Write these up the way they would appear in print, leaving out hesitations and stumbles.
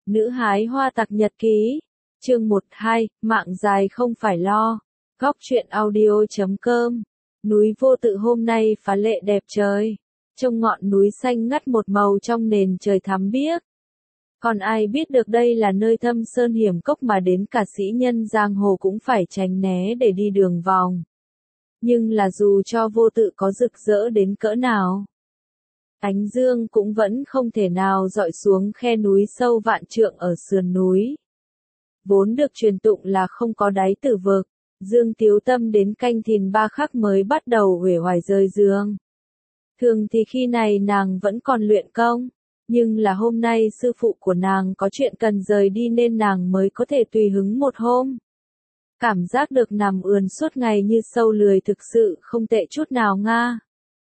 Nữ hái hoa tặc nhật ký. Chương 12, mạng dài không phải lo. Góc truyện audio.com. Núi Vô Tự hôm nay phá lệ đẹp trời. Trông ngọn núi xanh ngắt một màu trong nền trời thắm biếc. Còn ai biết được đây là nơi thâm sơn hiểm cốc mà đến cả sĩ nhân giang hồ cũng phải tránh né để đi đường vòng. Nhưng là dù cho Vô Tự có rực rỡ đến cỡ nào, ánh dương cũng vẫn không thể nào dọi xuống khe núi sâu vạn trượng ở sườn núi. Vốn được truyền tụng là không có đáy tử vực, Dương Tiếu Tâm đến canh thìn 3 khắc mới bắt đầu uể oải rời giường. Thường thì khi này nàng vẫn còn luyện công, nhưng là hôm nay sư phụ của nàng có chuyện cần rời đi nên nàng mới có thể tùy hứng một hôm. Cảm giác được nằm ườn suốt ngày như sâu lười thực sự không tệ chút nào nga.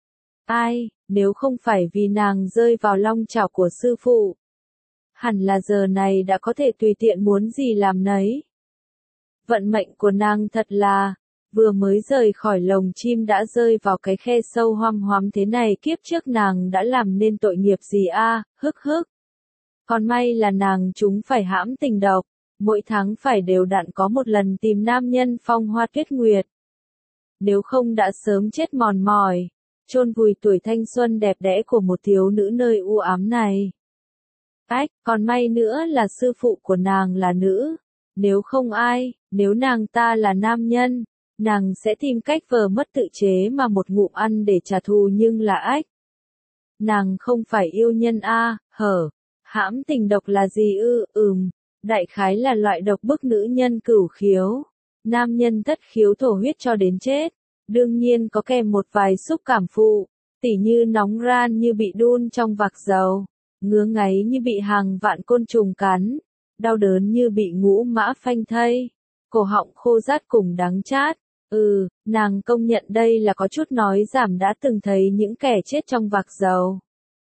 Ai, nếu không phải vì nàng rơi vào long chảo của sư phụ, hẳn là giờ này đã có thể tùy tiện muốn gì làm nấy. Vận mệnh của nàng thật là, vừa mới rời khỏi lồng chim đã rơi vào cái khe sâu hoăm hoắm thế này, kiếp trước nàng đã làm nên tội nghiệp gì a, hức hức. Còn may là nàng chúng phải hãm tình độc, mỗi tháng phải đều đặn có một lần tìm nam nhân phong hoa tuyết nguyệt. Nếu không đã sớm chết mòn mỏi, chôn vùi tuổi thanh xuân đẹp đẽ của một thiếu nữ nơi u ám này. Còn may nữa là sư phụ của nàng là nữ, nếu không ai, nếu nàng ta là nam nhân, nàng sẽ tìm cách vờ mất tự chế mà một ngụm ăn để trả thù, nhưng là nàng không phải yêu nhân a, hãm tình độc là gì ư? Đại khái là loại độc bức nữ nhân cửu khiếu, nam nhân thất khiếu thổ huyết cho đến chết, đương nhiên có kèm một vài xúc cảm phụ, tỉ như nóng ran như bị đun trong vạc dầu, ngứa ngáy như bị hàng vạn côn trùng cắn, đau đớn như bị ngũ mã phanh thây, cổ họng khô rát cùng đắng chát. Nàng công nhận đây là có chút nói giảm, đã từng thấy những kẻ chết trong vạc dầu,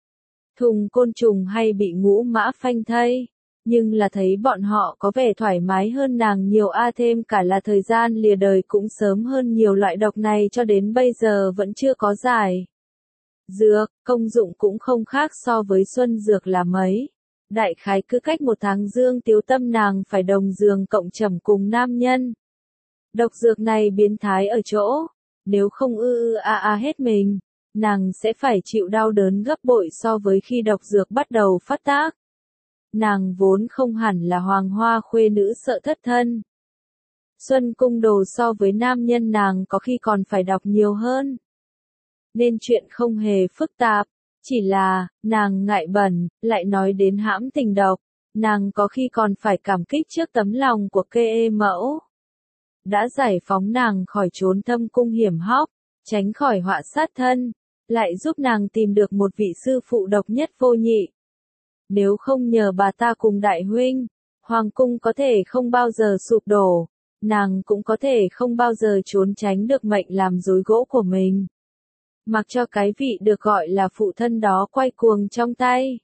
thùng côn trùng hay bị ngũ mã phanh thây, nhưng là thấy bọn họ có vẻ thoải mái hơn nàng nhiều thêm cả là thời gian lìa đời cũng sớm hơn nhiều. Loại độc này cho đến bây giờ vẫn chưa có giải dược, công dụng cũng không khác so với xuân dược là mấy. Đại khái cứ cách 1 tháng Dương Tiếu Tâm nàng phải đồng giường cộng trầm cùng nam nhân. Độc dược này biến thái ở chỗ, nếu không hết mình, nàng sẽ phải chịu đau đớn gấp bội so với khi độc dược bắt đầu phát tác. Nàng vốn không hẳn là hoàng hoa khuê nữ sợ thất thân. Xuân cung đồ so với nam nhân nàng có khi còn phải đọc nhiều hơn. Nên chuyện không hề phức tạp, chỉ là, nàng ngại bẩn, lại nói đến hãm tình độc, nàng có khi còn phải cảm kích trước tấm lòng của kê mẫu. Đã giải phóng nàng khỏi chốn thâm cung hiểm hóc, tránh khỏi họa sát thân, lại giúp nàng tìm được một vị sư phụ độc nhất vô nhị. Nếu không nhờ bà ta cùng đại huynh, hoàng cung có thể không bao giờ sụp đổ, nàng cũng có thể không bao giờ trốn tránh được mệnh làm rối gỗ của mình. Mặc cho cái vị được gọi là phụ thân đó quay cuồng trong tay.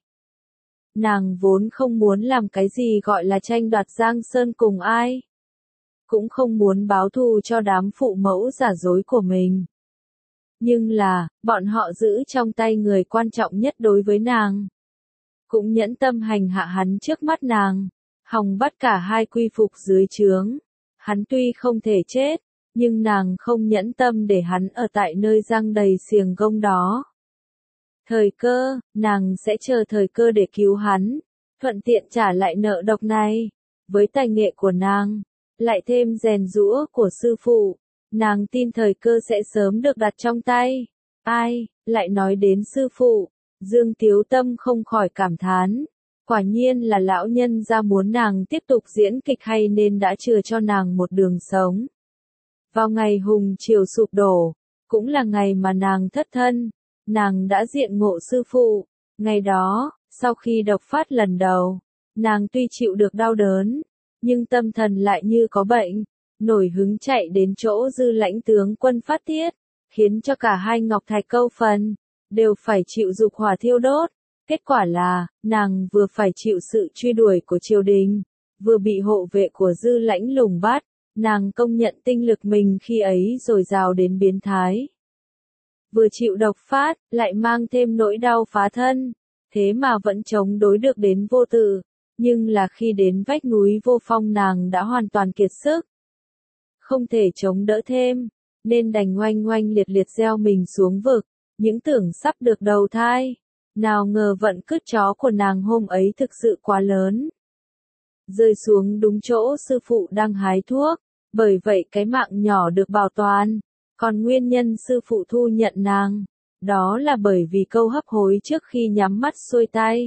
Nàng vốn không muốn làm cái gì gọi là tranh đoạt giang sơn cùng ai. Cũng không muốn báo thù cho đám phụ mẫu giả dối của mình. Nhưng là, bọn họ giữ trong tay người quan trọng nhất đối với nàng. Cũng nhẫn tâm hành hạ hắn trước mắt nàng, hòng bắt cả hai quy phục dưới trướng. Hắn tuy không thể chết, nhưng nàng không nhẫn tâm để hắn ở tại nơi giăng đầy xiềng gông đó. Thời cơ, nàng sẽ chờ thời cơ để cứu hắn, thuận tiện trả lại nợ độc này. Với tài nghệ của nàng, lại thêm rèn giũa của sư phụ, nàng tin thời cơ sẽ sớm được đặt trong tay. Lại nói đến sư phụ, Dương Tiếu Tâm không khỏi cảm thán, quả nhiên là lão nhân ra muốn nàng tiếp tục diễn kịch hay nên đã chừa cho nàng một đường sống. Vào ngày hùng triều sụp đổ, cũng là ngày mà nàng thất thân, nàng đã diện ngộ sư phụ. Ngày đó, sau khi độc phát lần đầu, nàng tuy chịu được đau đớn, nhưng tâm thần lại như có bệnh, nổi hứng chạy đến chỗ Dư Lãnh tướng quân phát tiết, khiến cho cả hai Ngọc Thạch Câu phần đều phải chịu dục hỏa thiêu đốt. Kết quả là, nàng vừa phải chịu sự truy đuổi của triều đình, vừa bị hộ vệ của Dư Lãnh lùng bắt. Nàng công nhận tinh lực mình khi ấy dồi dào đến biến thái. Vừa chịu độc phát, lại mang thêm nỗi đau phá thân, thế mà vẫn chống đối được đến Vô Tự. Nhưng là khi đến vách núi vô phong nàng đã hoàn toàn kiệt sức. Không thể chống đỡ thêm, nên đành oanh oanh liệt liệt gieo mình xuống vực, những tưởng sắp được đầu thai. Nào ngờ vận cứt chó của nàng hôm ấy thực sự quá lớn. Rơi xuống đúng chỗ sư phụ đang hái thuốc, bởi vậy cái mạng nhỏ được bảo toàn. Còn nguyên nhân sư phụ thu nhận nàng, đó là bởi vì câu hấp hối trước khi nhắm mắt xuôi tay.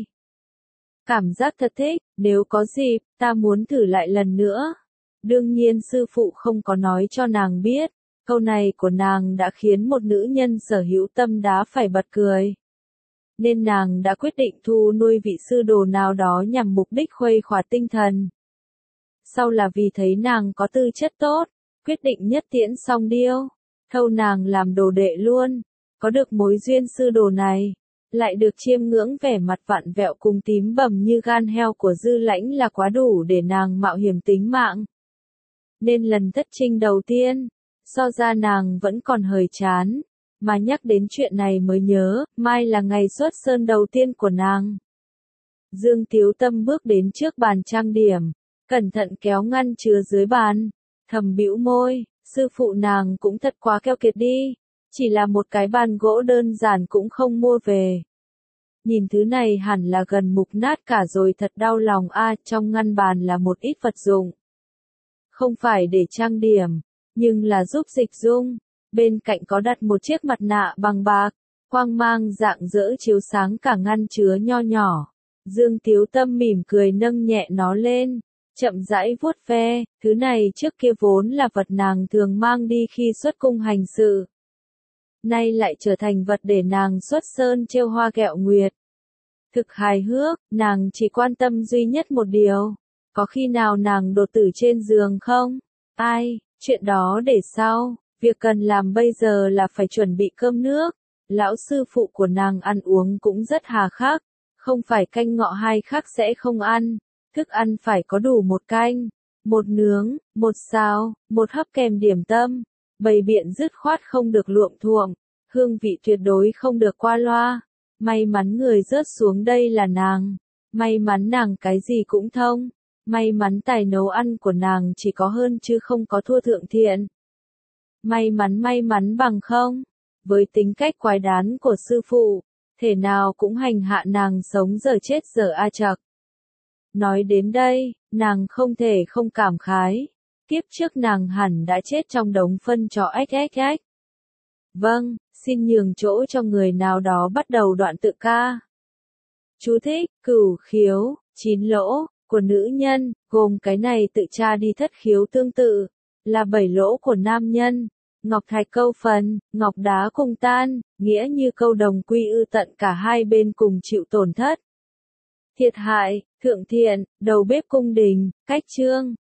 Cảm giác thật thích, nếu có dịp, ta muốn thử lại lần nữa. Đương nhiên sư phụ không có nói cho nàng biết, câu này của nàng đã khiến một nữ nhân sở hữu tâm đá phải bật cười. Nên nàng đã quyết định thu nuôi vị sư đồ nào đó nhằm mục đích khuây khỏa tinh thần. Sau là vì thấy nàng có tư chất tốt, quyết định nhất tiễn song điêu, thâu nàng làm đồ đệ luôn. Có được mối duyên sư đồ này, lại được chiêm ngưỡng vẻ mặt vặn vẹo cùng tím bầm như gan heo của Dư Lãnh là quá đủ để nàng mạo hiểm tính mạng. Nên lần thất trinh đầu tiên, so ra nàng vẫn còn hơi chán, mà nhắc đến chuyện này mới nhớ, mai là ngày xuất sơn đầu tiên của nàng. Dương Tiếu Tâm bước đến trước bàn trang điểm, cẩn thận kéo ngăn chứa dưới bàn, thầm bĩu môi, sư phụ nàng cũng thật quá keo kiệt đi, chỉ là một cái bàn gỗ đơn giản cũng không mua về. Nhìn thứ này hẳn là gần mục nát cả rồi, thật đau lòng a. Trong ngăn bàn là một ít vật dụng. Không phải để trang điểm, nhưng là giúp dịch dung. Bên cạnh có đặt một chiếc mặt nạ bằng bạc, quang mang rạng rỡ chiếu sáng cả ngăn chứa nho nhỏ. Dương Tiếu Tâm mỉm cười nâng nhẹ nó lên, chậm rãi vuốt ve, thứ này trước kia vốn là vật nàng thường mang đi khi xuất cung hành sự. Nay lại trở thành vật để nàng xuất sơn trêu hoa ghẹo nguyệt. Thực hài hước, nàng chỉ quan tâm duy nhất một điều, có khi nào nàng đột tử trên giường không? Ai, chuyện đó để sau, việc cần làm bây giờ là phải chuẩn bị cơm nước. Lão sư phụ của nàng ăn uống cũng rất hà khắc, không phải canh ngọ hai khắc sẽ không ăn, thức ăn phải có đủ một canh, một nướng, một xào, một hấp kèm điểm tâm, bày biện dứt khoát không được luộm thuộm, hương vị tuyệt đối không được qua loa. May mắn người rớt xuống đây là nàng, may mắn nàng cái gì cũng thông, may mắn tài nấu ăn của nàng chỉ có hơn chứ không có thua Thượng Thiện. May mắn bằng không, với tính cách quái đán của sư phụ, thể nào cũng hành hạ nàng sống giờ chết giờ a chậc. Nói đến đây, nàng không thể không cảm khái, kiếp trước nàng hẳn đã chết trong đống phân trò xxx. Vâng, xin nhường chỗ cho người nào đó bắt đầu đoạn tự ca. Chú thích, cửu khiếu, 9 lỗ, của nữ nhân, gồm cái này tự tra đi thất khiếu tương tự, là 7 lỗ của nam nhân. Ngọc thạch câu phần, ngọc đá cùng tan, nghĩa như câu đồng quy ư tận cả hai bên cùng chịu tổn thất. Thiệt hại, Thượng Thiện, đầu bếp cung đình, cách chương.